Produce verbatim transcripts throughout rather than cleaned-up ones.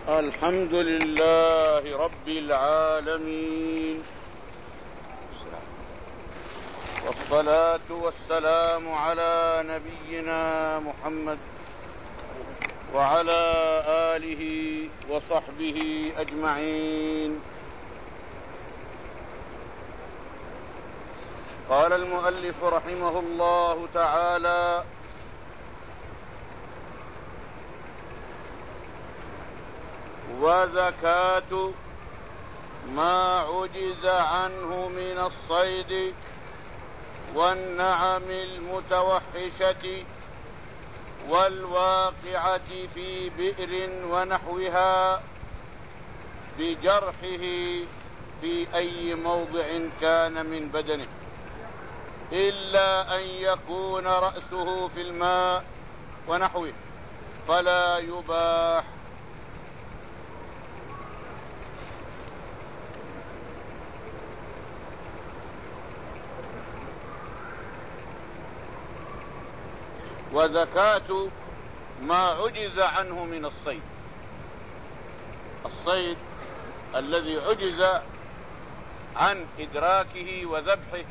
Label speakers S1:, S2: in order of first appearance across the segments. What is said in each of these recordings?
S1: الحمد لله رب العالمين، والصلاة والسلام على نبينا محمد وعلى آله وصحبه أجمعين. قال المؤلف رحمه الله تعالى: وزكاة ما عجز عنه من الصيد والنعم المتوحشة والواقعة في بئر ونحوها بجرحه في أي موضع كان من بدنه، إلا أن يكون رأسه في الماء ونحوه فلا يباح. وزكاة ما عجز عنه من الصيد، الصيد الذي عجز عن إدراكه وذبحه،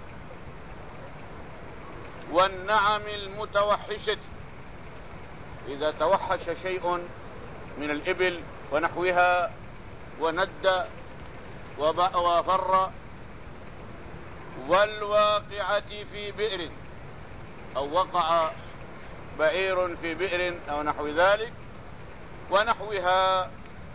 S1: والنعم المتوحشة، إذا توحش شيء من الإبل ونحوها وند وفر، والواقعة في بئر، أو وقع بعير في بئر أو نحو ذلك ونحوها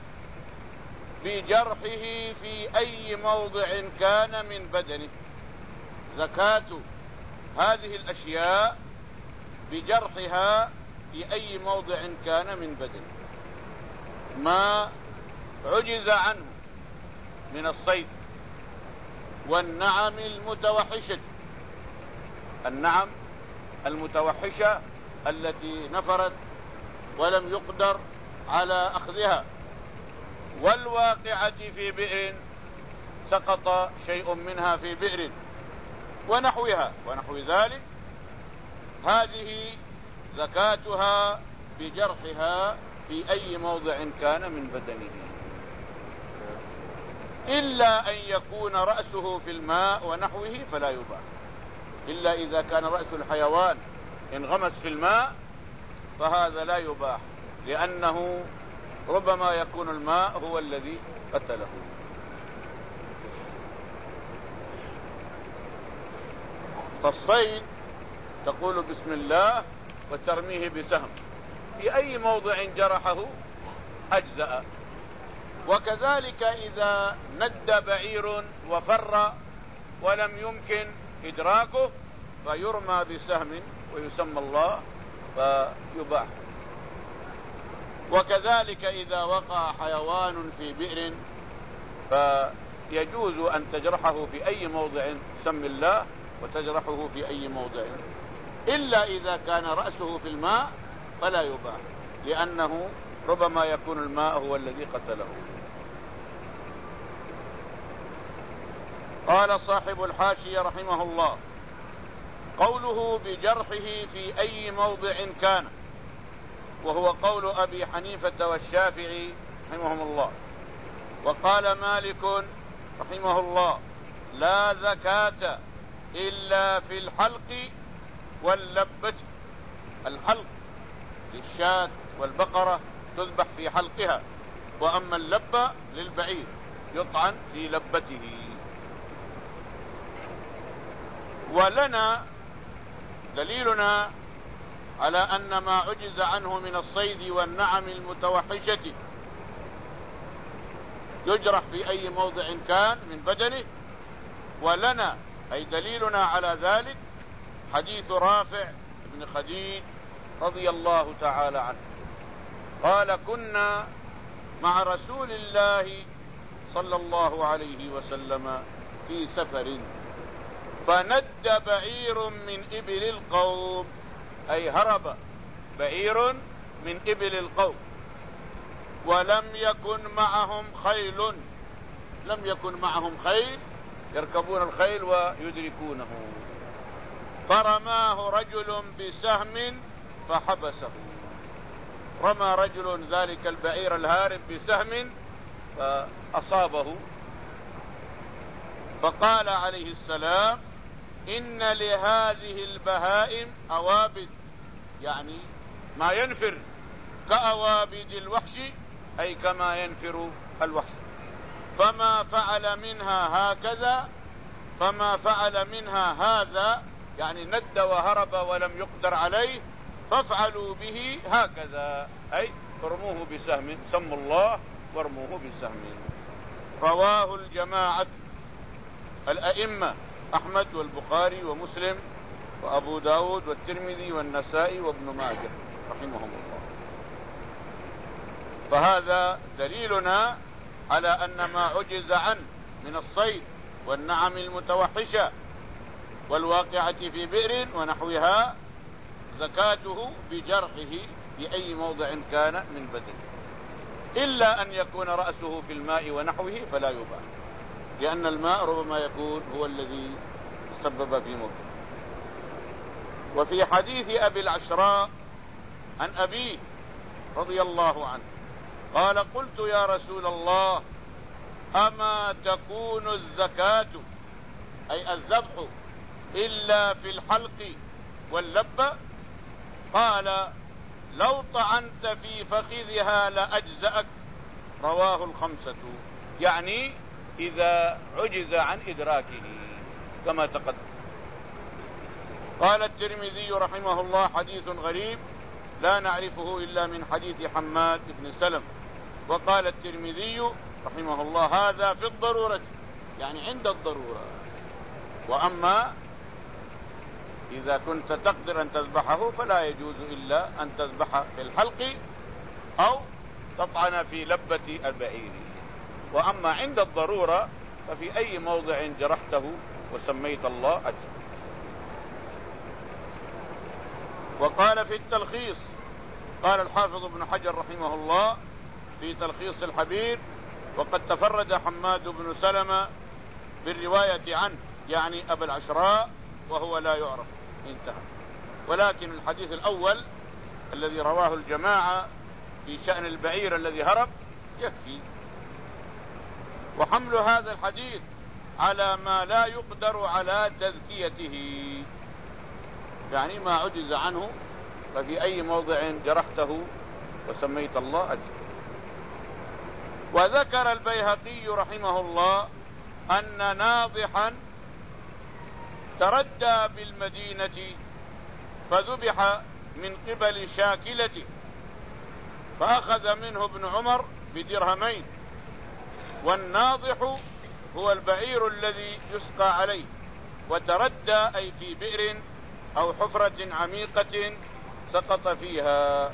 S1: بجرحه في أي موضع كان من بدنه. زكاة هذه الأشياء بجرحها في أي موضع كان من بدنه، ما عجز عنه من الصيد والنعم المتوحشة، النعم المتوحشة التي نفرت ولم يقدر على أخذها، والواقعة في بئر، سقط شيء منها في بئر ونحوها ونحو ذلك، هذه زكاتها بجرحها في أي موضع كان من بدنه، إلا أن يكون رأسه في الماء ونحوه فلا يباح. إلا إذا كان رأس الحيوان انغمس في الماء فهذا لا يباح، لأنه ربما يكون الماء هو الذي قتله. فالصيد تقول بسم الله وترميه بسهم، في أي موضع جرحه أجزأ. وكذلك إذا ند بعير وفر ولم يمكن إدراكه فيرمى بسهم ويسمى الله فيباح. وكذلك إذا وقع حيوان في بئر فيجوز أن تجرحه في أي موضع، سم الله وتجرحه في أي موضع، إلا إذا كان رأسه في الماء فلا يباح، لأنه ربما يكون الماء هو الذي قتله. قال صاحب الحاشية رحمه الله: قوله بجرحه في أي موضع كان، وهو قول أبي حنيفة والشافعي رحمهم الله. وقال مالك رحمه الله: لا زكاة إلا في الحلق واللبة. الحلق للشاة والبقرة تذبح في حلقها، وأما اللبة للبعير يطعن في لبته. ولنا دليلنا على أن ما عجز عنه من الصيد والنعم المتوحشة يجرح في أي موضع كان من بدنه. ولنا أي دليلنا على ذلك حديث رافع بن خديج رضي الله تعالى عنه قال: كنا مع رسول الله صلى الله عليه وسلم في سفر، فند بعير من إبل القوم، أي هرب بعير من إبل القوم، ولم يكن معهم خيل، لم يكن معهم خيل يركبون الخيل ويدركونه، فرماه رجل بسهم فحبسه. رمى رجل ذلك البعير الهارب بسهم فأصابه، فقال عليه السلام: إن لهذه البهائم أوابد، يعني ما ينفر كأوابد الوحش، أي كما ينفر الوحش، فما فعل منها هكذا فما فعل منها هذا، يعني ند وهرب ولم يقدر عليه، فافعلوا به هكذا، أي ارموه بسهم، سموا الله وارموه بسهم. رواه الجماعة الأئمة أحمد والبخاري ومسلم وأبو داود والترمذي والنسائي وابن ماجه رحمهم الله. فهذا دليلنا على أن ما عجز عنه من الصيد والنعم المتوحشة والواقعة في بئر ونحوها زكاته بجرحه في أي موضع كان من بدنه، إلا أن يكون رأسه في الماء ونحوه فلا يباح، لأن الماء ربما يكون هو الذي سبب في موته. وفي حديث أبي العشراء عن أبيه رضي الله عنه قال: قلت يا رسول الله أما تكون الزكاة أي الذبح إلا في الحلق واللبة؟ قال: لو طعنت في فخذها لأجزأك. رواه الخمسة، يعني إذا عجز عن إدراكه كما تقدم. قال الترمذي رحمه الله: حديث غريب لا نعرفه إلا من حديث حماد بن سلم. وقال الترمذي رحمه الله: هذا في الضرورة، يعني عند الضرورة، وأما إذا كنت تقدر أن تذبحه فلا يجوز إلا أن تذبح في الحلق أو تطعن في لبة البعير. وأما عند الضرورة ففي أي موضع جرحته وسميت الله أجزاء. وقال في التلخيص، قال الحافظ ابن حجر رحمه الله في تلخيص الحبير: وقد تفرد حماد بن سلمة بالرواية عنه، يعني أبا العشراء، وهو لا يعرف، انتهى. ولكن الحديث الأول الذي رواه الجماعة في شأن البعير الذي هرب يكفي. وحمل هذا الحديث على ما لا يقدر على تذكيته، يعني ما عجز عنه ففي أي موضع جرحته وسميت الله أجزاء. وذكر البيهقي رحمه الله أن ناضحا تردى بالمدينة فذبح من قبل شاكلته، فأخذ منه ابن عمر بدرهمين. والناضح هو البعير الذي يسقى عليه، وتردى أي في بئر أو حفرة عميقة سقط فيها.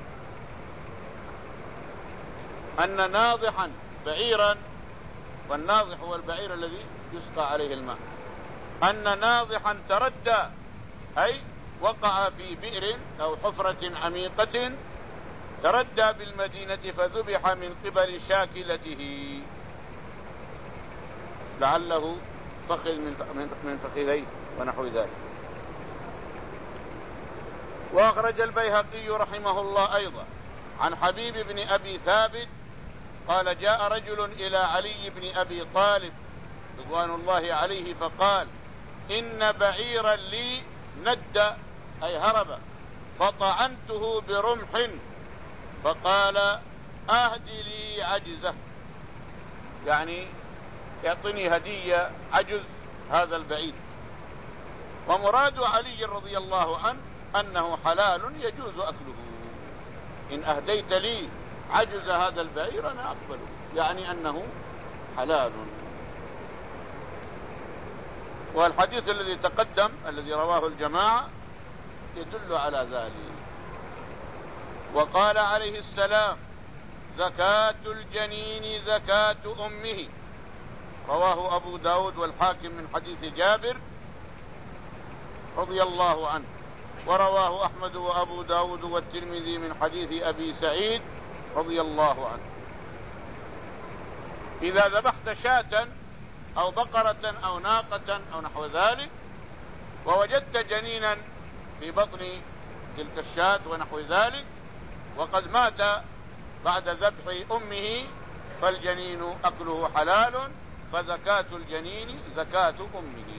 S1: أن ناضحا بعيرا، والناضح هو البعير الذي يسقى عليه الماء. أن ناضحا تردى أي وقع في بئر أو حفرة عميقة، تردى بالمدينة فذبح من قبل شاكلته، لعله فخذ من فخذيه ونحو ذلك. وأخرج البيهقي رحمه الله أيضا عن حبيب بن أبي ثابت قال: جاء رجل إلى علي بن أبي طالب رضوان الله عليه فقال: إن بعيرا لي ند أي هرب، فطعنته برمح، فقال: أهد لي عجزه، يعني يعطني هدية عجز هذا البعير. ومراد علي رضي الله عنه أنه حلال يجوز أكله، إن أهديت لي عجز هذا البعير أنا أقبله، يعني أنه حلال. والحديث الذي تقدم الذي رواه الجماعة يدل على ذلك. وقال عليه السلام: زكاة الجنين زكاة أمه. رواه أبو داود والحاكم من حديث جابر رضي الله عنه، ورواه أحمد وأبو داود والترمذي من حديث أبي سعيد رضي الله عنه. إذا ذبحت شاة أو بقرة أو ناقة أو نحو ذلك ووجدت جنينا في بطن تلك الشاة ونحو ذلك، وقد مات بعد ذبح أمه فالجنين أكله حلال، فزكاة الجنين زكاة أمه.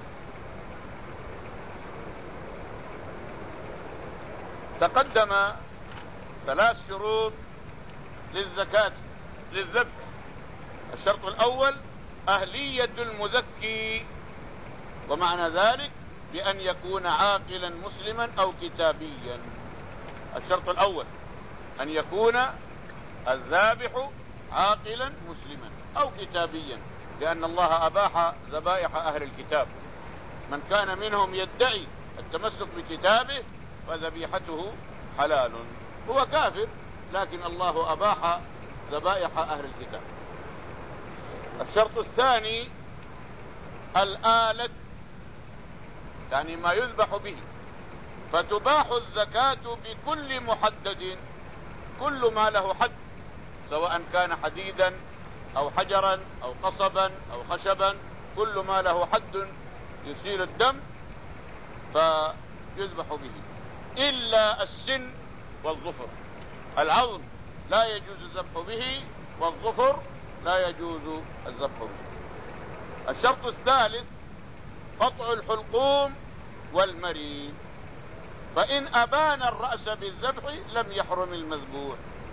S1: تقدم ثلاث شروط للزكاة للذبح. الشرط الأول أهلية المزكي، ومعنى ذلك بأن يكون عاقلا مسلما أو كتابيا. الشرط الأول أن يكون الذابح عاقلا مسلما أو كتابيا، لأن الله أباح ذبائح أهل الكتاب. من كان منهم يدعي التمسك بكتابه فذبيحته حلال، هو كافر لكن الله أباح ذبائح أهل الكتاب. الشرط الثاني الآلة، يعني ما يذبح به، فتباح الزكاة بكل محدد، كل ما له حد، سواء كان حديدا أو حجرا أو قصبا أو خشبا، كل ما له حد يسيل الدم فيذبح به، إلا السن والظفر. العظم لا يجوز الذبح به، والظفر لا يجوز الذبح به. الشرط الثالث قطع الحلقوم والمري، فإن أبان الرأس بالذبح لم يحرم المذبوح.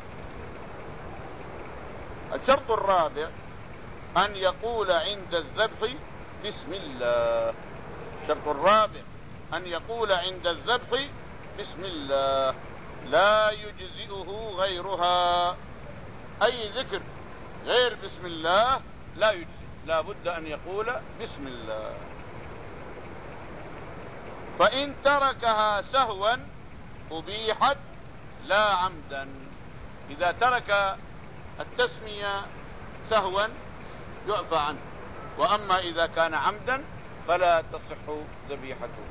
S1: الشرط الرابع أن يقول عند الذبح بسم الله. الشرط الرابع أن يقول عند الذبح بسم الله، لا يجزئه غيرها، أي ذكر غير بسم الله لا يجزئ، لا بد أن يقول بسم الله. فإن تركها سهوا أبيحت لا عمدا. إذا ترك التسمية سهوا يعفى عنه، وأما إذا كان عمدا فلا تصح ذبيحته.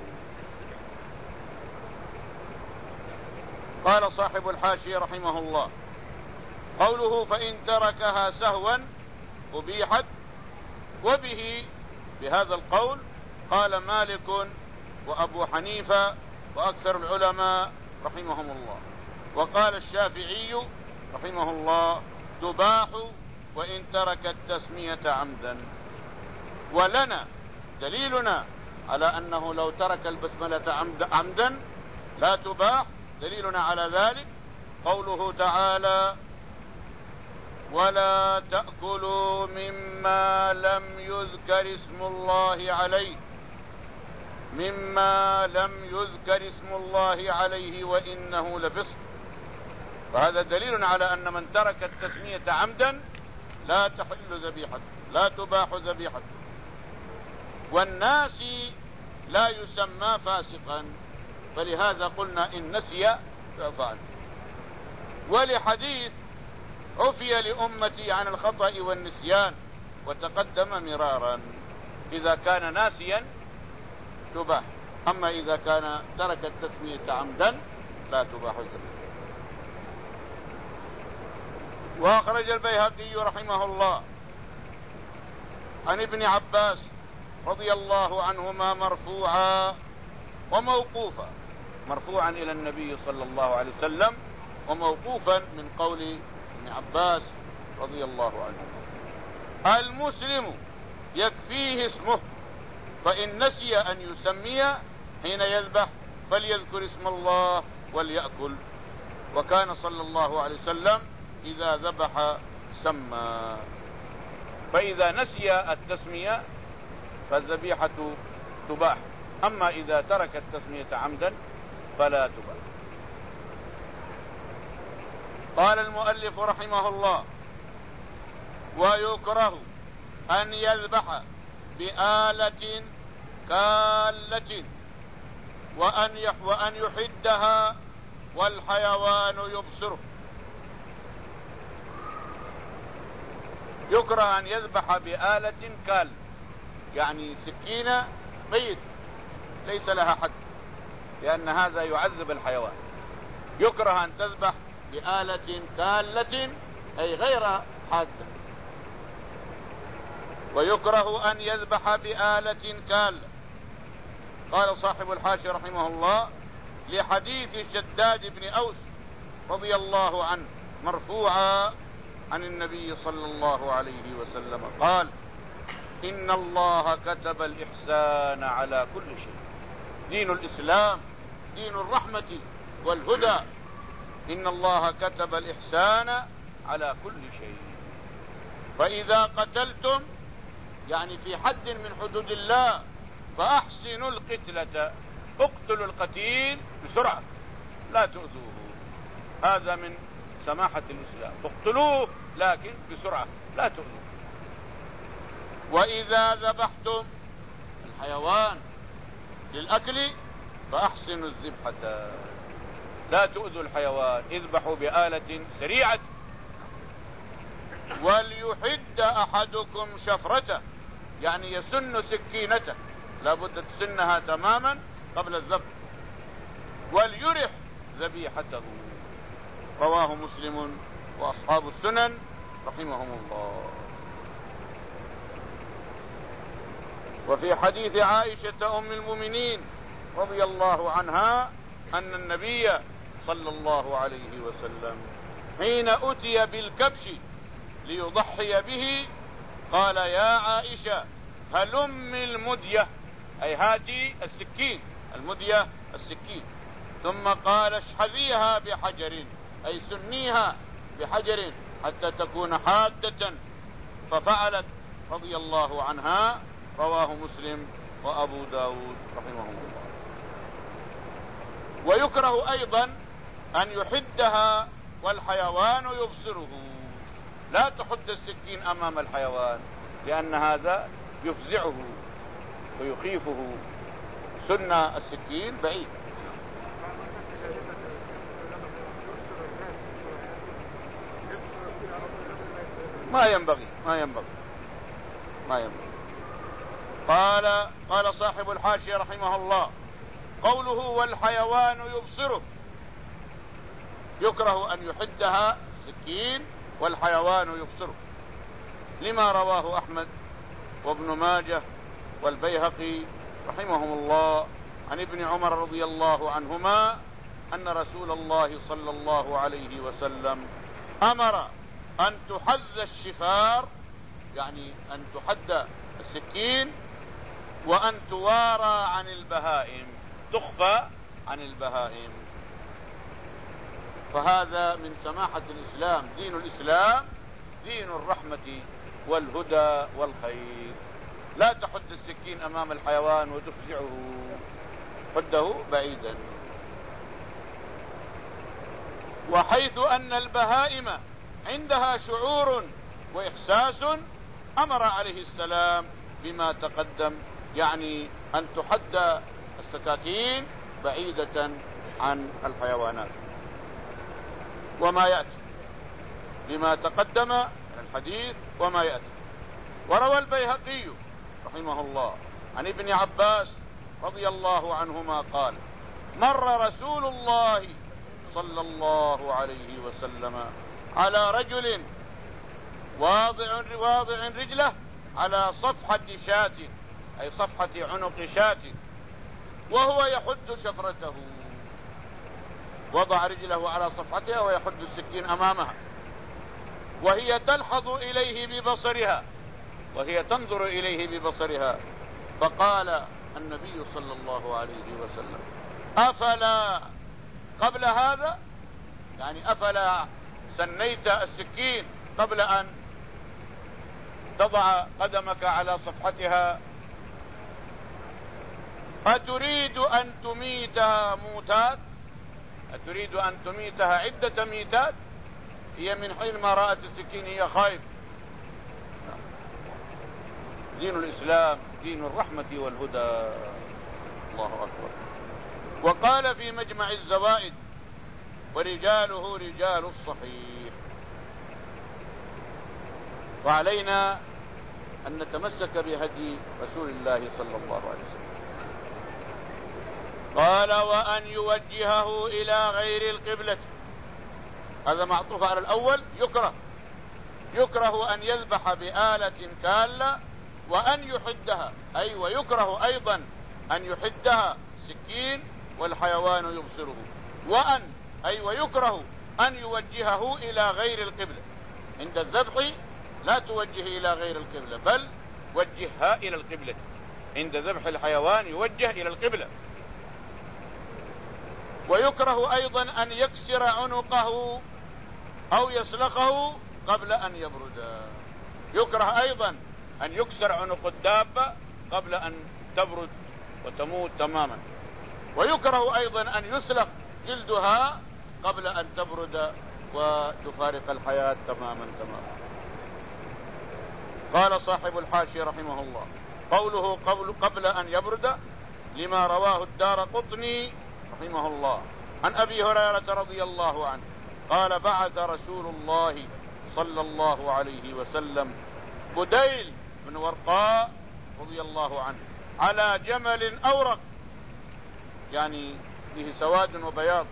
S1: قال صاحب الحاشية رحمه الله: قوله فإن تركها سهوا أبيحت، وبه بهذا القول قال مالك وأبو حنيفة وأكثر العلماء رحمهم الله. وقال الشافعي رحمه الله: تباح وإن ترك التسمية عمدا. ولنا دليلنا على أنه لو ترك البسملة عمدا لا تباح، دليلنا على ذلك قوله تعالى: ولا تأكلوا مما لم يذكر اسم الله عليه، مما لم يذكر اسم الله عليه وإنه لفسق. فهذا دليل على أن من ترك التسمية عمدا لا تحل ذبيحته، لا تباح ذبيحته. والناسي لا يسمى فاسقا، فلهذا قلنا إن نسي يعفى عنه. ولحديث عفي لأمتي عن الخطأ والنسيان، وتقدم مرارا. إذا كان ناسيا تباح، أما إذا كان ترك التسمية عمدا لا تباح الذبيحة. وأخرج البيهقي رحمه الله عن ابن عباس رضي الله عنهما مرفوعا وموقوفا، مرفوعا إلى النبي صلى الله عليه وسلم، وموقوفا من قول ابن عباس رضي الله عنه: المسلم يكفيه اسمه، فإن نسي أن يسمي حين يذبح فليذكر اسم الله وليأكل. وكان صلى الله عليه وسلم إذا ذبح سمى. فإذا نسي التسمية فالذبيحة تباح، أما إذا ترك التسمية عمدا فلا تباح. قال المؤلف رحمه الله: ويكره أن يذبح بآلة كالة وأن وأن يحدها والحيوان يبصره. يكره أن يذبح بآلة كال، يعني سكينة ميت ليس لها حد، لأن هذا يعذب الحيوان. يكره أن تذبح بآلة كالة أي غير حادة. ويكره أن يذبح بآلة كال. قال صاحب الحاشية رحمه الله: لحديث شداد بن أوس رضي الله عنه مرفوعا عن النبي صلى الله عليه وسلم قال: إن الله كتب الإحسان على كل شيء. دين الإسلام دين الرحمة والهدى. إن الله كتب الإحسان على كل شيء. فإذا قتلتم يعني في حد من حدود الله فأحسنوا القتلة، اقتلوا القتيل بسرعة لا تؤذوه. هذا من سماحة الإسلام، اقتلوه لكن بسرعة لا تؤذوه. وإذا ذبحتم الحيوان للأكل فأحسنوا الذبحة، لا تؤذوا الحيوان، اذبحوا بآلة سريعة. وليحد أحدكم شفرته، يعني يسن سكينته، لا بد تسنها تماما قبل الذبح. وليرح ذبيحته. رواه مسلم وأصحاب السنن رحمهم الله. وفي حديث عائشة أم المؤمنين رضي الله عنها أن النبي صلى الله عليه وسلم حين أتي بالكبش ليضحي به قال: يا عائشة هلم المدية، أي هاتي السكين، المدية السكين. ثم قال: اشحذيها بحجر، أي سنيها بحجر حتى تكون حادة. ففعلت رضي الله عنها. رواه مسلم وأبو داود رحمهم الله. ويكره أيضا أن يحدها والحيوان يبصره. لا تحد السكين أمام الحيوان لأن هذا يفزعه ويخيفه. سن السكين بعيد. ما ينبغي ما ينبغي ما ينبغي. قال قال صاحب الحاشية رحمه الله: قوله والحيوان يبصره، يكره أن يحدها سكين والحيوان يبصره، لما رواه أحمد وابن ماجه والبيهقي رحمهم الله عن ابن عمر رضي الله عنهما أن رسول الله صلى الله عليه وسلم أمر أن تحذ الشفار، يعني أن تحد السكين، وأن توارى عن البهائم، تخفى عن البهائم. فهذا من سماحة الإسلام. دين الإسلام دين الرحمة والهدى والخير. لا تحد السكين أمام الحيوان وتفزعه، حده بعيدا. وحيث أن البهائم عندها شعور وإحساس أمر عليه السلام بما تقدم، يعني أن تحد السكاكين بعيدة عن الحيوانات. وما يأتي بما تقدم من الحديث وما يأتي. وروى البيهقي رحمه الله عن ابن عباس رضي الله عنهما قال: مر رسول الله صلى الله عليه وسلم على رجل واضع واضع رجله على صفحة شاة، أي صفحة عنق شاة، وهو يحد شفرته. وضع رجله على صفحتها ويحد السكين أمامها، وهي تلحظ إليه ببصرها، وهي تنظر إليه ببصرها. فقال النبي صلى الله عليه وسلم: أفلا قبل هذا، يعني أفلا سنيت السكين قبل أن تضع قدمك على صفحتها؟ أتريد أن تميتها موتات؟ أتريد أن تميتها عدة ميتات؟ هي من حين ما رأت السكين هي خايف. دين الإسلام دين الرحمة والهدى. الله أكبر. وقال في مجمع الزوائد: ورجاله رجال الصحيح. وعلينا أن نتمسك بهدي رسول الله صلى الله عليه وسلم. قال: وأن يوجهه إلى غير القبلة. هذا معطوف على الأول. يكره يكره أن يذبح بآلة كالة، وأن يحدها، أي ويكره أيضا أن يحدها سكين والحيوان يبصره. وأن أي ويكره أن يوجهه إلى غير القبلة. عند الذبح لا توجه إلى غير القبلة، بل وجهها إلى القبلة. عند ذبح الحيوان يوجه إلى القبلة. ويكره أيضا أن يكسر عنقه أو يسلخه قبل أن يبرد. يكره أيضا أن يكسر عنق الدابة قبل أن تبرد وتموت تماما. ويكره أيضا أن يسلخ جلدها قبل أن تبرد وتفارق الحياة تماما تماما. قال صاحب الحاشية رحمه الله: قوله قبل, قبل أن يبرد لما رواه الدارقطني رحمه الله عن أبي هريرة رضي الله عنه قال: بعث رسول الله صلى الله عليه وسلم بديل بن ورقاء رضي الله عنه على جمل أورق، يعني فيه سواد وبياض،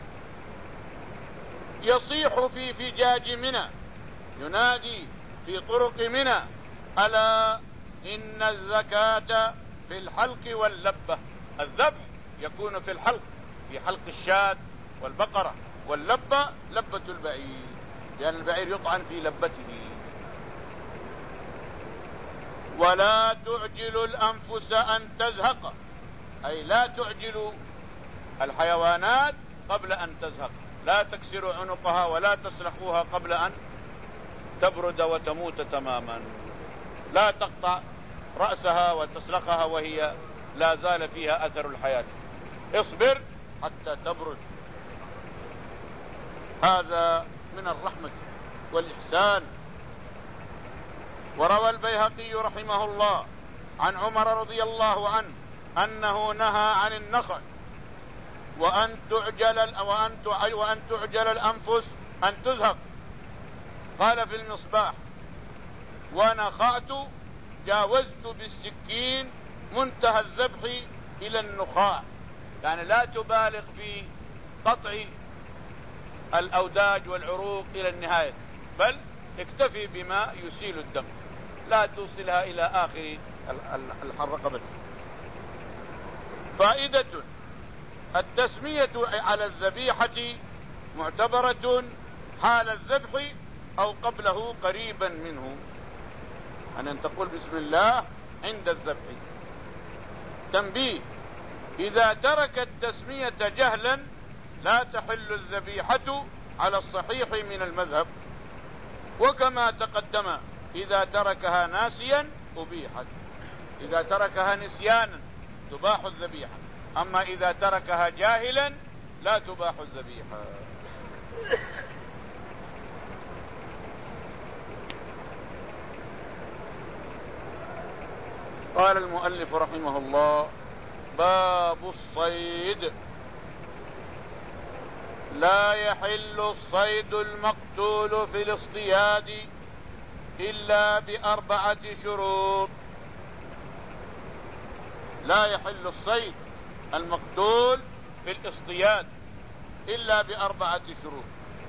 S1: يصيح في فجاج منى، ينادي في طرق منى: ألا إن الزكاة في الحلق واللبة. الذبح يكون في الحلق، في حلق الشاة والبقرة، واللبة لبة البعير، لأن البعير يطعن في لبته. ولا تعجل الأنفس أن تزهق، أي لا تعجل الحيوانات قبل أن تزهق، لا تكسر عنقها ولا تسلخوها قبل أن تبرد وتموت تماما. لا تقطع رأسها وتسلخها وهي لا زال فيها أثر الحياة، اصبر حتى تبرد. هذا من الرحمة والإحسان. وروى البيهقي رحمه الله عن عمر رضي الله عنه أنه نهى عن النخع وأن تعجل وأن وأن تعجل الأنفس أن تزهق. قال في المصباح: ونخعت جاوزت بالسكين منتهى الذبح إلى النخاع، يعني لا تبالغ في قطع الأوداج والعروق إلى النهاية، بل اكتفي بما يسيل الدم، لا توصلها إلى آخر الرقبة. فائدة: التسمية على الذبيحة معتبرة حال الذبح أو قبله قريبا منه، أن تقول بسم الله عند الذبح. تنبيه: إذا ترك التسمية جهلا لا تحل الذبيحة على الصحيح من المذهب، وكما تقدم إذا تركها ناسيا أبيحت، إذا تركها نسيانا تباح الذبيحة، أما إذا تركها جاهلا لا تباح الذبيحة. قال المؤلف رحمه الله: باب الصيد. لا يحل الصيد المقتول في الاصطياد إلا بأربعة شروط. لا يحل الصيد المقتول في الاصطياد إلا بأربعة شروط.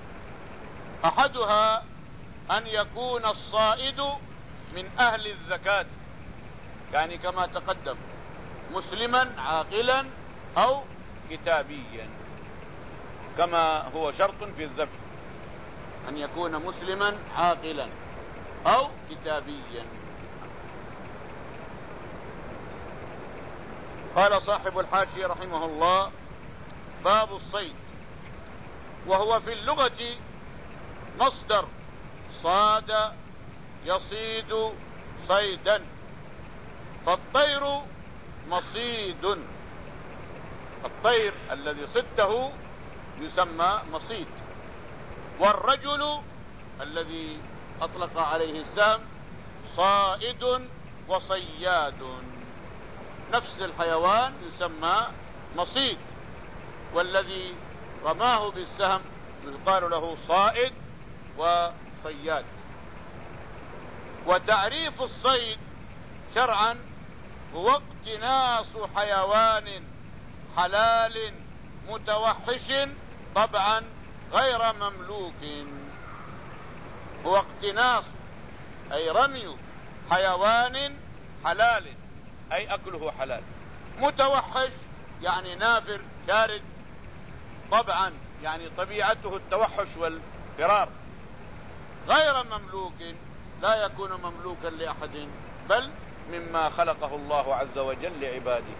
S1: أحدها أن يكون الصائد من أهل الزكاة، يعني كما تقدم مسلما عاقلا أو كتابيا، كما هو شرط في الذبح أن يكون مسلما عاقلا أو كتابيا. قال صاحب الحاشية رحمه الله: باب الصيد، وهو في اللغة مصدر صاد يصيد صيدا، فالطير مصيد، الطير الذي صدته يسمى مصيد، والرجل الذي أطلق عليه السهم صائد وصياد، نفس الحيوان يسمى مصيد، والذي رماه بالسهم يقال له صائد وصياد. وتعريف الصيد شرعا هو اقتناص حيوان حلال متوحش طبعا غير مملوك. هو اقتناص أي رمي حيوان حلال، أي أكله حلال، متوحش يعني نافر شارد طبعا يعني طبيعته التوحش والفرار، غير مملوك، لا يكون مملوكا لأحد، بل مما خلقه الله عز وجل لعباده.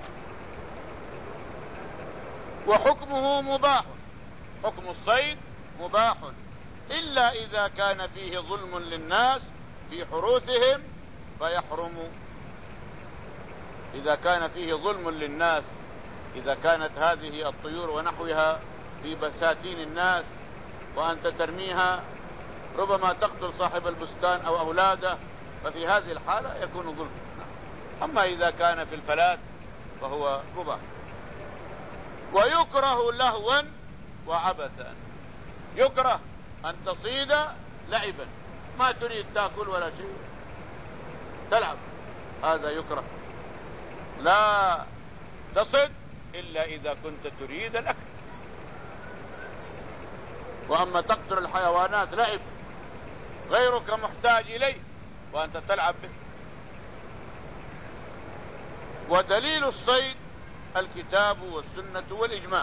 S1: وحكمه مباح، حكم الصيد مباح إلا إذا كان فيه ظلم للناس في حروثهم فيحرم. إذا كان فيه ظلم للناس، إذا كانت هذه الطيور ونحوها في بساتين الناس وأنت ترميها ربما تقتل صاحب البستان أو أولاده، ففي هذه الحالة يكون ظلم. أما إذا كان في الفلات فهو مباح. ويكره لهوا وعبثا، يكره أن تصيد لعبا، ما تريد تأكل ولا شيء، تلعب، هذا يكره. لا تصد إلا إذا كنت تريد الأكل. وأما تقتل الحيوانات لعب غيرك محتاج إليه وأنت تلعب به. ودليل الصيد الكتاب والسنة والإجماع.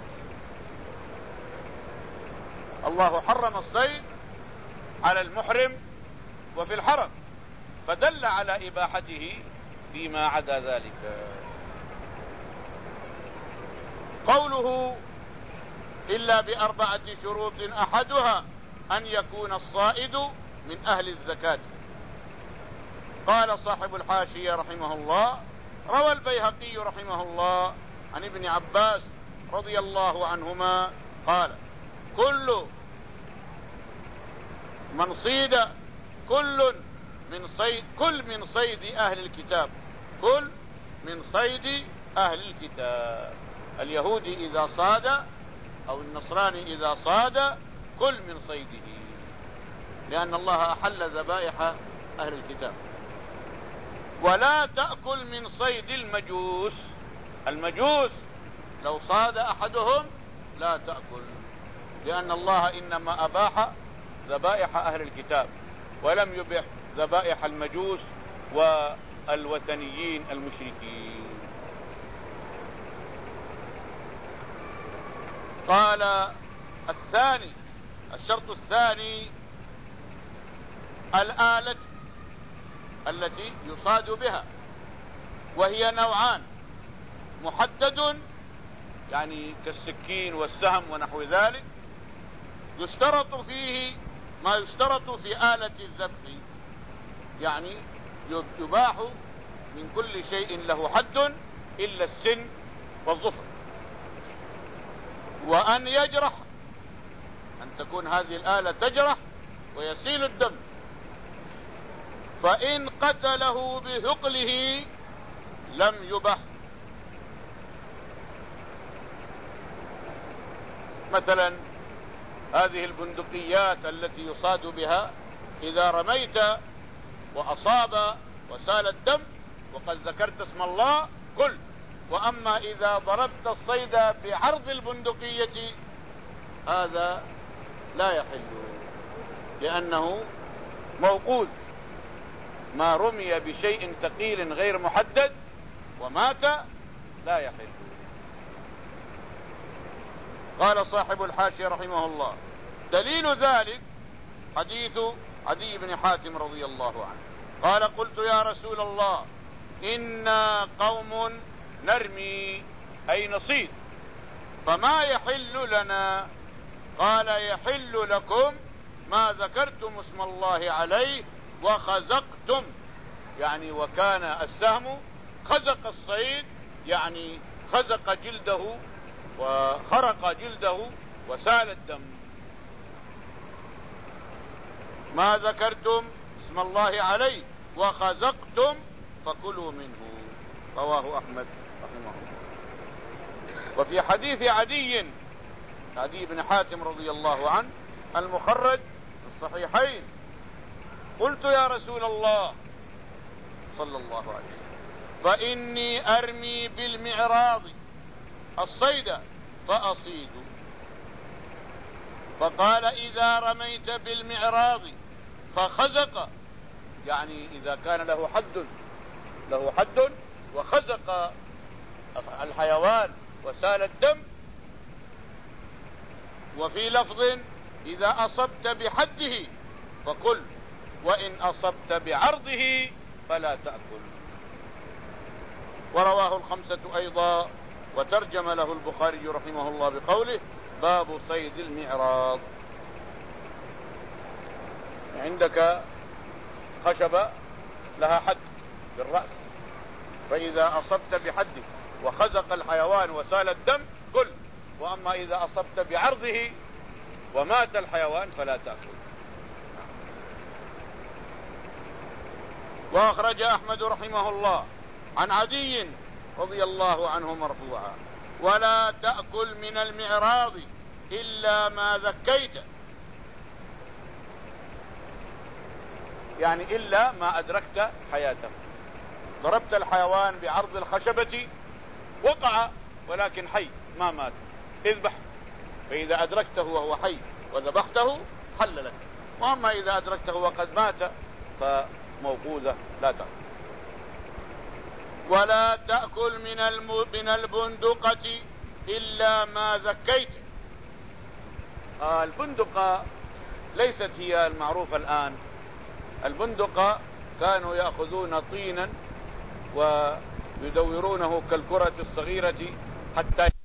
S1: الله حرم الصيد على المحرم وفي الحرم، فدل على إباحته فيما عدا ذلك. قوله إلا بأربعة شروط أحدها أن يكون الصائد من أهل الزكاة. قال صاحب الحاشية رحمه الله: روى البيهقي رحمه الله عن ابن عباس رضي الله عنهما قال: كل من صيد كل من صيد كل من صيد أهل الكتاب، كل من صيد أهل الكتاب، اليهودي إذا صاد أو النصراني إذا صاد كل من صيده، لأن الله أحل ذبائح أهل الكتاب. ولا تأكل من صيد المجوس، المجوس لو صاد أحدهم لا تأكل، لأن الله إنما أباح ذبائح أهل الكتاب ولم يبح ذبائح المجوس والوثنيين المشركين. قال الثاني، الشرط الثاني الآلة التي يصاد بها، وهي نوعان: محدد يعني كالسكين والسهم ونحو ذلك، يشترط فيه ما يشترط في آلة الذبح، يعني يباح من كل شيء له حد إلا السن والظفر. وأن يجرح، أن تكون هذه الآلة تجرح ويسيل الدم، فإن قتله بثقله لم يبح. مثلا هذه البندقيات التي يصاد بها، إذا رميت وأصاب وسال الدم وقد ذكرت اسم الله كل. وأما إذا ضربت الصيد بعرض البندقية هذا لا يحل، لأنه موقوذ، ما رمي بشيء ثقيل غير محدد ومات لا يحل. قال صاحب الحاشية رحمه الله: دليل ذلك حديث عدي بن حاتم رضي الله عنه قال: قلت يا رسول الله إنا قوم نرمي أي نصيد، فما يحل لنا؟ قال: يحل لكم ما ذكرتم اسم الله عليه وخزقتم، يعني وكان السهم خزق الصيد، يعني خزق جلده وخرق جلده وسال الدم. ما ذكرتم اسم الله عليه وخزقتم فكلوا منه. رواه أحمد رحمه الله. وفي حديث عدي عدي بن حاتم رضي الله عنه المخرج في الصحيحين: قلت يا رسول الله صلى الله عليه وسلم فإني أرمي بالمعراض الصيد فأصيد. فقال: إذا رميت بالمعراض فخزق، يعني إذا كان له حد له حد وخزق الحيوان وسال الدم وفي لفظ إذا أصبت بحده فكل، وإن أصبت بعرضه فلا تأكل. ورواه الخمسة أيضا، وترجم له البخاري رحمه الله بقوله: باب صيد المعراض. عندك خشبة لها حد بالرأس، فإذا أصبت بحده وخزق الحيوان وسال الدم كل، وأما إذا أصبت بعرضه ومات الحيوان فلا تأكل. وأخرج أحمد رحمه الله عن عدي رضي الله عنه مرفوعا: ولا تأكل من المعراض إلا ما ذكيت، يعني إلا ما أدركت حياته. ضربت الحيوان بعرض الخشبة وقع ولكن حي ما مات، اذبح، فإذا أدركته وهو حي وذبحته حل لك. وأما إذا أدركته وقد مات فموقوذة لا تأكل. ولا تأكل من من البندقة إلا ما ذكيت. آه البندقة ليست هي المعروفة الآن. البندقة كانوا يأخذون طينا ويدورونه كالكرة الصغيرة حتى